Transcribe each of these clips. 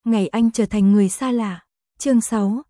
ngày anh trở thành người xa lạ. Chương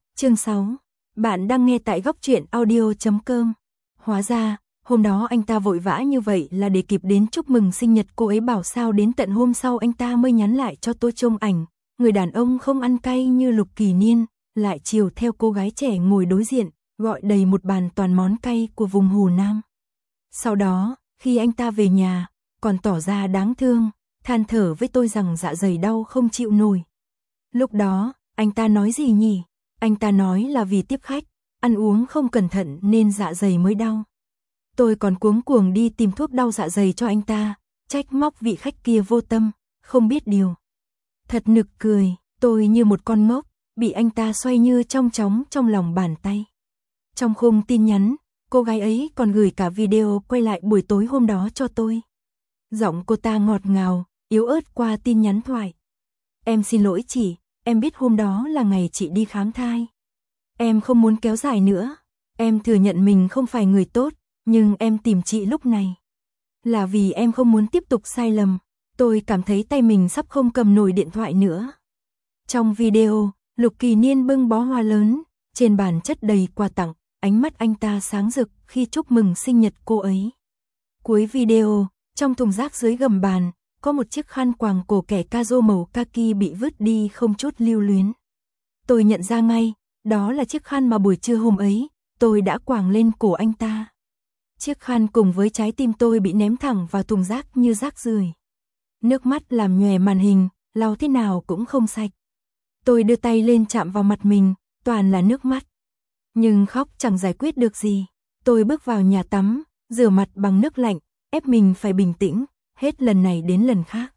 6. Bạn đang nghe tại góc truyện audio.com. Hóa ra, hôm đó anh ta vội vã như vậy là để kịp đến chúc mừng sinh nhật cô ấy, bảo sao đến tận hôm sau anh ta mới nhắn lại cho tôi trông ảnh. Người đàn ông không ăn cay như Lục Kỳ Niên, lại chiều theo cô gái trẻ ngồi đối diện, gọi đầy một bàn toàn món cay của vùng Hồ Nam. Sau đó, khi anh ta về nhà, còn tỏ ra đáng thương, than thở với tôi rằng dạ dày đau không chịu nổi. Lúc đó, anh ta nói gì nhỉ? Anh ta nói là vì tiếp khách, ăn uống không cẩn thận nên dạ dày mới đau. Tôi còn cuống cuồng đi tìm thuốc đau dạ dày cho anh ta, trách móc vị khách kia vô tâm, không biết điều. Thật nực cười, tôi như một con ngốc, bị anh ta xoay như trong chóng trong lòng bàn tay. Trong khung tin nhắn, cô gái ấy còn gửi cả video quay lại buổi tối hôm đó cho tôi. Giọng cô ta ngọt ngào, yếu ớt qua tin nhắn thoại. Em xin lỗi chị, em biết hôm đó là ngày chị đi khám thai. Em không muốn kéo dài nữa, em thừa nhận mình không phải người tốt, nhưng em tìm chị lúc này là vì em không muốn tiếp tục sai lầm. Tôi cảm thấy tay mình sắp không cầm nổi điện thoại nữa. Trong video, Lục Kỳ Niên bưng bó hoa lớn, trên bàn chất đầy quà tặng, ánh mắt anh ta sáng rực khi chúc mừng sinh nhật cô ấy. Cuối video, trong thùng rác dưới gầm bàn, có một chiếc khăn quàng cổ kẻ Kazo màu kaki bị vứt đi không chút lưu luyến. Tôi nhận ra ngay, đó là chiếc khăn mà buổi trưa hôm ấy, tôi đã quàng lên cổ anh ta. Chiếc khăn cùng với trái tim tôi bị ném thẳng vào thùng rác như rác rưởi. Nước mắt làm nhòe màn hình, lau thế nào cũng không sạch. Tôi đưa tay lên chạm vào mặt mình, toàn là nước mắt. Nhưng khóc chẳng giải quyết được gì. Tôi bước vào nhà tắm, rửa mặt bằng nước lạnh, ép mình phải bình tĩnh, hết lần này đến lần khác.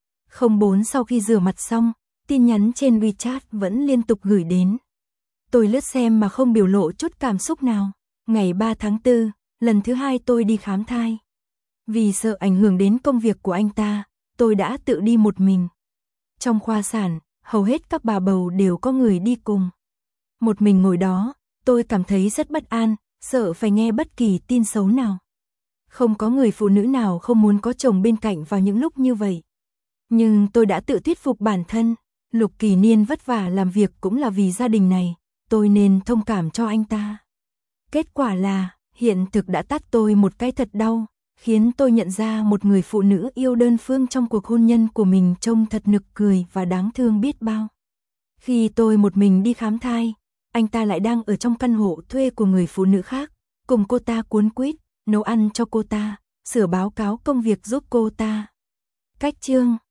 04 sau khi rửa mặt xong, tin nhắn trên WeChat vẫn liên tục gửi đến. Tôi lướt xem mà không biểu lộ chút cảm xúc nào. Ngày 3 tháng 4, lần thứ 2 tôi đi khám thai. Vì sợ ảnh hưởng đến công việc của anh ta, tôi đã tự đi một mình. Trong khoa sản, hầu hết các bà bầu đều có người đi cùng. Một mình ngồi đó, tôi cảm thấy rất bất an, sợ phải nghe bất kỳ tin xấu nào. Không có người phụ nữ nào không muốn có chồng bên cạnh vào những lúc như vậy. Nhưng tôi đã tự thuyết phục bản thân, Lục Kỳ Niên vất vả làm việc cũng là vì gia đình này, tôi nên thông cảm cho anh ta. Kết quả là, hiện thực đã tát tôi một cái thật đau, khiến tôi nhận ra một người phụ nữ yêu đơn phương trong cuộc hôn nhân của mình trông thật nực cười và đáng thương biết bao. Khi tôi một mình đi khám thai, anh ta lại đang ở trong căn hộ thuê của người phụ nữ khác, cùng cô ta cuốn quýt, nấu ăn cho cô ta, sửa báo cáo công việc giúp cô ta. Cách chương